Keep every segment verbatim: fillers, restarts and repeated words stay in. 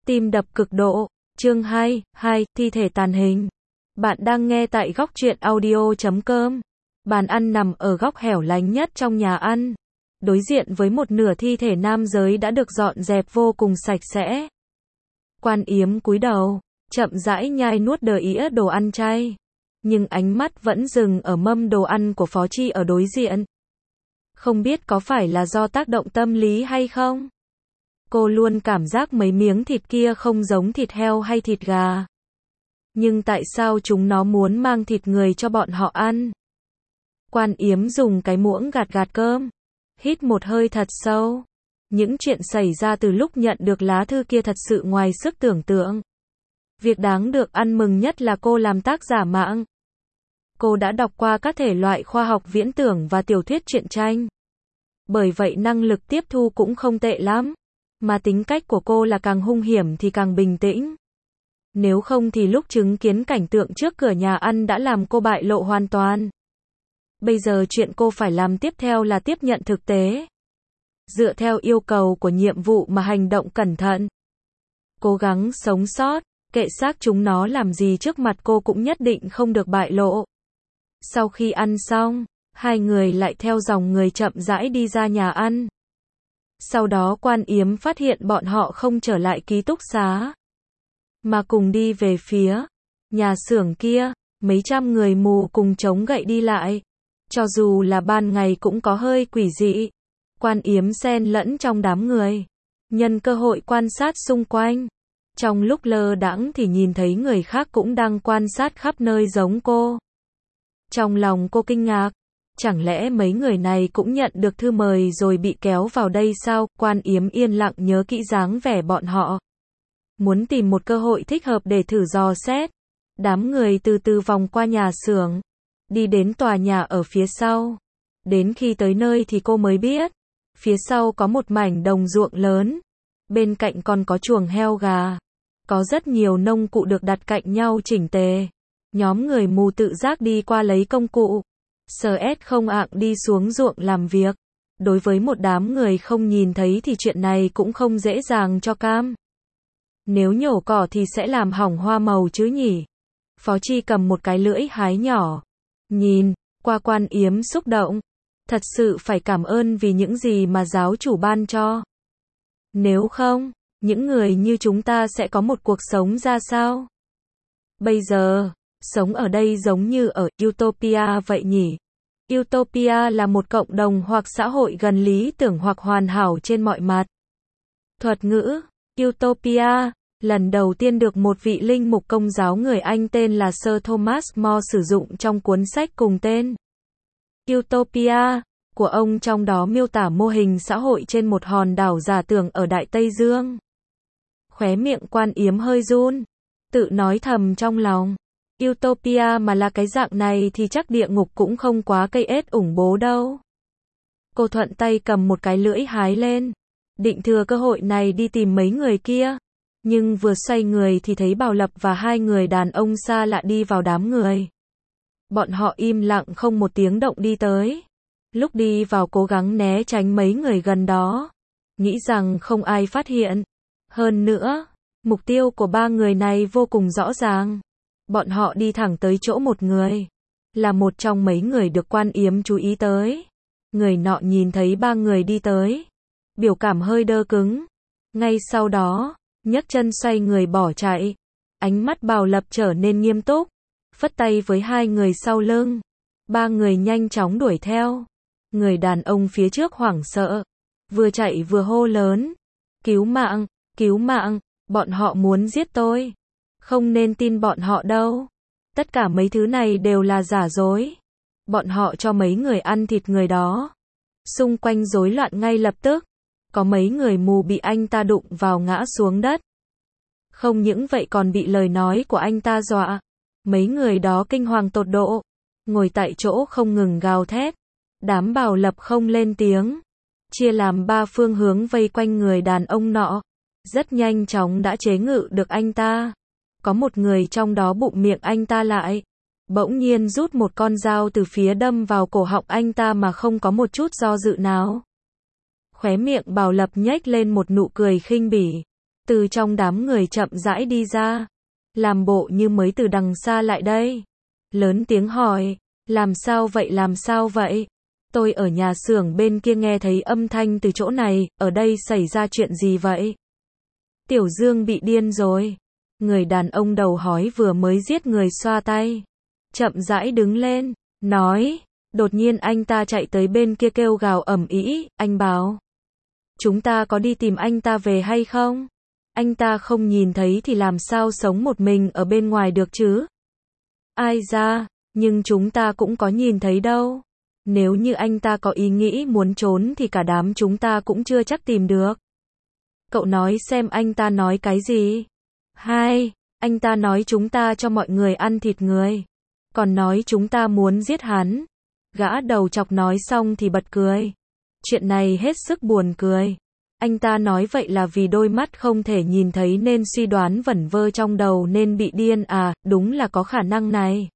Tim đập cực độ. Chương hai, hai, thi thể tàn hình. Bạn đang nghe tại góc truyện audio chấm com. Bàn ăn nằm ở góc hẻo lánh nhất trong nhà ăn. Đối diện với một nửa thi thể nam giới đã được dọn dẹp vô cùng sạch sẽ. Quan Yếm cúi đầu, chậm rãi nhai nuốt đờ ĩa đồ ăn chay. Nhưng ánh mắt vẫn dừng ở mâm đồ ăn của Phó Chi ở đối diện. Không biết có phải là do tác động tâm lý hay không? Cô luôn cảm giác mấy miếng thịt kia không giống thịt heo hay thịt gà. Nhưng tại sao chúng nó muốn mang thịt người cho bọn họ ăn? Quan Yếm dùng cái muỗng gạt gạt cơm. Hít một hơi thật sâu. Những chuyện xảy ra từ lúc nhận được lá thư kia thật sự ngoài sức tưởng tượng. Việc đáng được ăn mừng nhất là cô làm tác giả mạng. Cô đã đọc qua các thể loại khoa học viễn tưởng và tiểu thuyết truyện tranh. Bởi vậy năng lực tiếp thu cũng không tệ lắm. Mà tính cách của cô là càng hung hiểm thì càng bình tĩnh. Nếu không thì lúc chứng kiến cảnh tượng trước cửa nhà ăn đã làm cô bại lộ hoàn toàn. Bây giờ chuyện cô phải làm tiếp theo là tiếp nhận thực tế. Dựa theo yêu cầu của nhiệm vụ mà hành động cẩn thận. Cố gắng sống sót, kệ xác chúng nó làm gì trước mặt cô cũng nhất định không được bại lộ. Sau khi ăn xong, hai người lại theo dòng người chậm rãi đi ra nhà ăn. Sau đó Quan Yếm phát hiện bọn họ không trở lại ký túc xá, mà cùng đi về phía nhà xưởng kia. Mấy trăm người mù cùng chống gậy đi lại. Cho dù là ban ngày cũng có hơi quỷ dị. Quan Yếm xen lẫn trong đám người, nhân cơ hội quan sát xung quanh. Trong lúc lơ đãng thì nhìn thấy người khác cũng đang quan sát khắp nơi giống cô. Trong lòng cô kinh ngạc. Chẳng lẽ mấy người này cũng nhận được thư mời rồi bị kéo vào đây sao? Quan Yếm yên lặng nhớ kỹ dáng vẻ bọn họ. Muốn tìm một cơ hội thích hợp để thử dò xét. Đám người từ từ vòng qua nhà xưởng, đi đến tòa nhà ở phía sau. Đến khi tới nơi thì cô mới biết, phía sau có một mảnh đồng ruộng lớn. Bên cạnh còn có chuồng heo gà. Có rất nhiều nông cụ được đặt cạnh nhau chỉnh tề. Nhóm người mù tự giác đi qua lấy công cụ. Sờ ét không ạng đi xuống ruộng làm việc. Đối với một đám người không nhìn thấy thì chuyện này cũng không dễ dàng cho cam. Nếu nhổ cỏ thì sẽ làm hỏng hoa màu chứ nhỉ? Phó Chi cầm một cái lưỡi hái nhỏ. Nhìn qua Quan Yếm xúc động. Thật sự phải cảm ơn vì những gì mà giáo chủ ban cho. Nếu không, những người như chúng ta sẽ có một cuộc sống ra sao? Bây giờ, sống ở đây giống như ở Utopia vậy nhỉ? Utopia là một cộng đồng hoặc xã hội gần lý tưởng hoặc hoàn hảo trên mọi mặt. Thuật ngữ Utopia lần đầu tiên được một vị linh mục Công giáo người Anh tên là Sir Thomas More sử dụng trong cuốn sách cùng tên. Utopia của ông trong đó miêu tả mô hình xã hội trên một hòn đảo giả tưởng ở Đại Tây Dương. Khóe miệng Quan Yếm hơi run, tự nói thầm trong lòng. Utopia mà là cái dạng này thì chắc địa ngục cũng không quá cây ết ủng bố đâu. Cô thuận tay cầm một cái lưỡi hái lên, định thừa cơ hội này đi tìm mấy người kia. Nhưng vừa xoay người thì thấy Bảo Lập và hai người đàn ông xa lạ đi vào đám người. Bọn họ im lặng không một tiếng động đi tới. Lúc đi vào cố gắng né tránh mấy người gần đó. Nghĩ rằng không ai phát hiện. Hơn nữa, mục tiêu của ba người này vô cùng rõ ràng. Bọn họ đi thẳng tới chỗ một người. Là một trong mấy người được Quan Yếm chú ý tới. Người nọ nhìn thấy ba người đi tới. Biểu cảm hơi đơ cứng. Ngay sau đó, nhấc chân xoay người bỏ chạy. Ánh mắt Bảo Lập trở nên nghiêm túc. Phất tay với hai người sau lưng. Ba người nhanh chóng đuổi theo. Người đàn ông phía trước hoảng sợ. Vừa chạy vừa hô lớn. Cứu mạng, cứu mạng, bọn họ muốn giết tôi. Không nên tin bọn họ đâu. Tất cả mấy thứ này đều là giả dối. Bọn họ cho mấy người ăn thịt người đó. Xung quanh rối loạn ngay lập tức. Có mấy người mù bị anh ta đụng vào ngã xuống đất. Không những vậy còn bị lời nói của anh ta dọa. Mấy người đó kinh hoàng tột độ. Ngồi tại chỗ không ngừng gào thét. Đám Bảo Lập không lên tiếng. Chia làm ba phương hướng vây quanh người đàn ông nọ. Rất nhanh chóng đã chế ngự được anh ta. Có một người trong đó bụng miệng anh ta lại. Bỗng nhiên rút một con dao từ phía đâm vào cổ họng anh ta mà không có một chút do dự nào. Khóe miệng Bảo Lập nhếch lên một nụ cười khinh bỉ. từ trong đám người chậm rãi đi ra, làm bộ như mới từ đằng xa lại đây. Lớn tiếng hỏi, làm sao vậy làm sao vậy? Tôi ở nhà xưởng bên kia nghe thấy âm thanh từ chỗ này, ở đây xảy ra chuyện gì vậy? Tiểu Dương bị điên rồi. Người đàn ông đầu hói vừa mới giết người xoa tay. Chậm rãi đứng lên, nói, đột nhiên anh ta chạy tới bên kia kêu gào ầm ĩ, anh báo. Chúng ta có đi tìm anh ta về hay không? Anh ta không nhìn thấy thì làm sao sống một mình ở bên ngoài được chứ? Ai ra, nhưng chúng ta cũng có nhìn thấy đâu. Nếu như anh ta có ý nghĩ muốn trốn thì cả đám chúng ta cũng chưa chắc tìm được. Cậu nói xem anh ta nói cái gì? Hai, anh ta nói chúng ta cho mọi người ăn thịt người. Còn nói chúng ta muốn giết hắn. Gã đầu chọc nói xong thì bật cười. Chuyện này hết sức buồn cười. Anh ta nói vậy là vì đôi mắt không thể nhìn thấy nên suy đoán vẩn vơ trong đầu nên bị điên à, đúng là có khả năng này.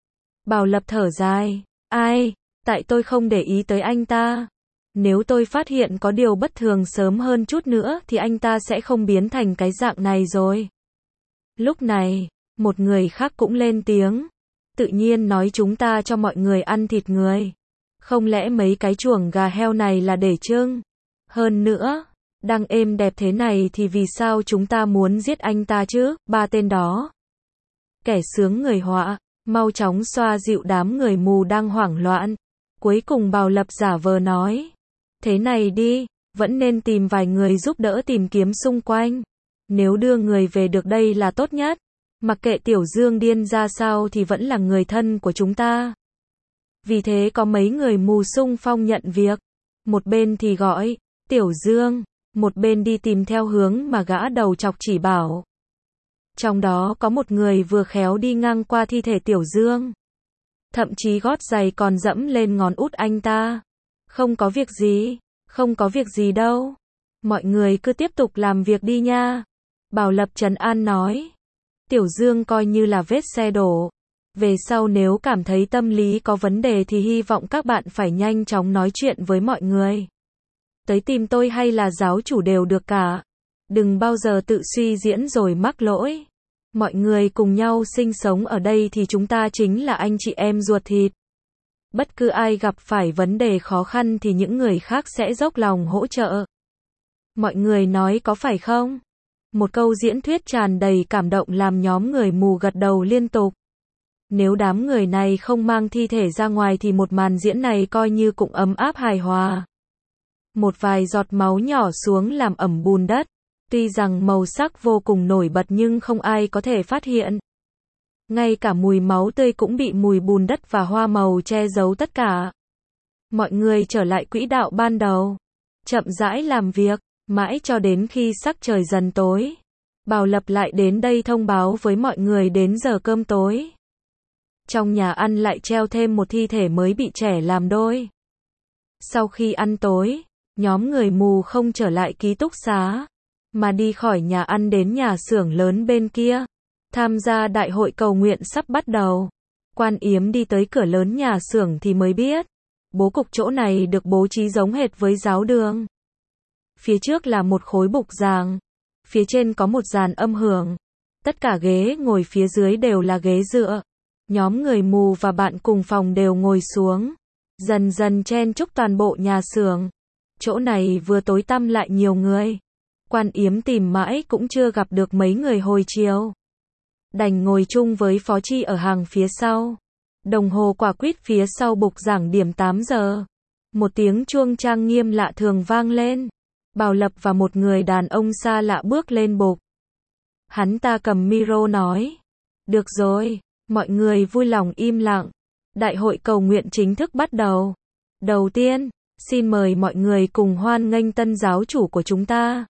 Bảo Lập thở dài. Ai, tại tôi không để ý tới anh ta. Nếu tôi phát hiện có điều bất thường sớm hơn chút nữa thì anh ta sẽ không biến thành cái dạng này rồi. Lúc này, một người khác cũng lên tiếng. Tự nhiên nói chúng ta cho mọi người ăn thịt người. Không lẽ mấy cái chuồng gà heo này là để trưng? Hơn nữa, đang êm đẹp thế này thì vì sao chúng ta muốn giết anh ta chứ? Ba tên đó. Kẻ sướng người họa, mau chóng xoa dịu đám người mù đang hoảng loạn. Cuối cùng Bảo Lập giả vờ nói. Thế này đi, vẫn nên tìm vài người giúp đỡ tìm kiếm xung quanh. Nếu đưa người về được đây là tốt nhất. Mặc kệ Tiểu Dương điên ra sao thì vẫn là người thân của chúng ta. Vì thế có mấy người mù xung phong nhận việc. Một bên thì gọi, Tiểu Dương, một bên đi tìm theo hướng mà gã đầu chọc chỉ bảo. Trong đó có một người vừa khéo đi ngang qua thi thể Tiểu Dương. Thậm chí gót giày còn dẫm lên ngón út anh ta. Không có việc gì, không có việc gì đâu. Mọi người cứ tiếp tục làm việc đi nha. Bảo Lập trấn an nói. Tiểu Dương coi như là vết xe đổ. Về sau nếu cảm thấy tâm lý có vấn đề thì hy vọng các bạn phải nhanh chóng nói chuyện với mọi người. Tới tìm tôi hay là giáo chủ đều được cả. Đừng bao giờ tự suy diễn rồi mắc lỗi. Mọi người cùng nhau sinh sống ở đây thì chúng ta chính là anh chị em ruột thịt. Bất cứ ai gặp phải vấn đề khó khăn thì những người khác sẽ dốc lòng hỗ trợ. Mọi người nói có phải không? Một câu diễn thuyết tràn đầy cảm động làm nhóm người mù gật đầu liên tục. Nếu đám người này không mang thi thể ra ngoài thì một màn diễn này coi như cũng ấm áp hài hòa. Một vài giọt máu nhỏ xuống làm ẩm bùn đất. Tuy rằng màu sắc vô cùng nổi bật nhưng không ai có thể phát hiện. Ngay cả mùi máu tươi cũng bị mùi bùn đất và hoa màu che giấu tất cả. Mọi người trở lại quỹ đạo ban đầu. Chậm rãi làm việc, mãi cho đến khi sắc trời dần tối. Bảo Lập lại đến đây thông báo với mọi người đến giờ cơm tối. Trong nhà ăn lại treo thêm một thi thể mới bị trẻ làm đôi. Sau khi ăn tối, nhóm người mù không trở lại ký túc xá, mà đi khỏi nhà ăn đến nhà xưởng lớn bên kia. Tham gia đại hội cầu nguyện sắp bắt đầu. Quan Yếm đi tới cửa lớn nhà xưởng thì mới biết. Bố cục chỗ này được bố trí giống hệt với giáo đường. Phía trước là một khối bục giảng. Phía trên có một dàn âm hưởng. Tất cả ghế ngồi phía dưới đều là ghế dựa. Nhóm người mù và bạn cùng phòng đều ngồi xuống. Dần dần chen chúc toàn bộ nhà xưởng. Chỗ này vừa tối tăm lại nhiều người. Quan Yếm tìm mãi cũng chưa gặp được mấy người hồi chiều. Đành ngồi chung với Phó Chi ở hàng phía sau. Đồng hồ quả quýt phía sau bục giảng điểm tám giờ. Một tiếng chuông trang nghiêm lạ thường vang lên. Bảo Lập và một người đàn ông xa lạ bước lên bục. Hắn ta cầm micro nói. Được rồi, mọi người vui lòng im lặng. Đại hội cầu nguyện chính thức bắt đầu. Đầu tiên, xin mời mọi người cùng hoan nghênh tân giáo chủ của chúng ta.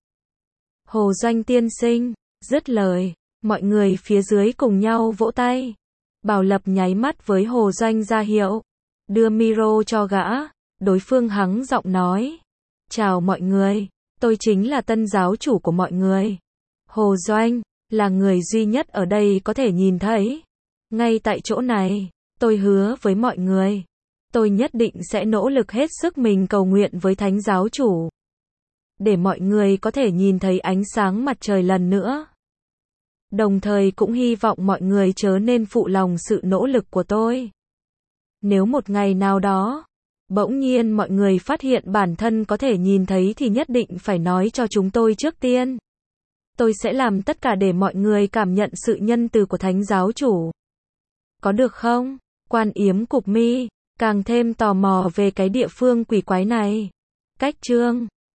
Hồ Doanh tiên sinh. Dứt lời, mọi người phía dưới cùng nhau vỗ tay. Bảo Lập nháy mắt với Hồ Doanh ra hiệu. Đưa micro cho gã. Đối phương hắng giọng nói. Chào mọi người, tôi chính là tân giáo chủ của mọi người. Hồ Doanh, là người duy nhất ở đây có thể nhìn thấy. Ngay tại chỗ này, tôi hứa với mọi người. Tôi nhất định sẽ nỗ lực hết sức mình cầu nguyện với Thánh giáo chủ. để mọi người có thể nhìn thấy ánh sáng mặt trời lần nữa. Đồng thời cũng hy vọng mọi người chớ nên phụ lòng sự nỗ lực của tôi. Nếu một ngày nào đó, bỗng nhiên mọi người phát hiện bản thân có thể nhìn thấy thì nhất định phải nói cho chúng tôi trước tiên. Tôi sẽ làm tất cả để mọi người cảm nhận sự nhân từ của Thánh giáo chủ. Có được không? Quan Yếm cụp mi, càng thêm tò mò về cái địa phương quỷ quái này. Cách chương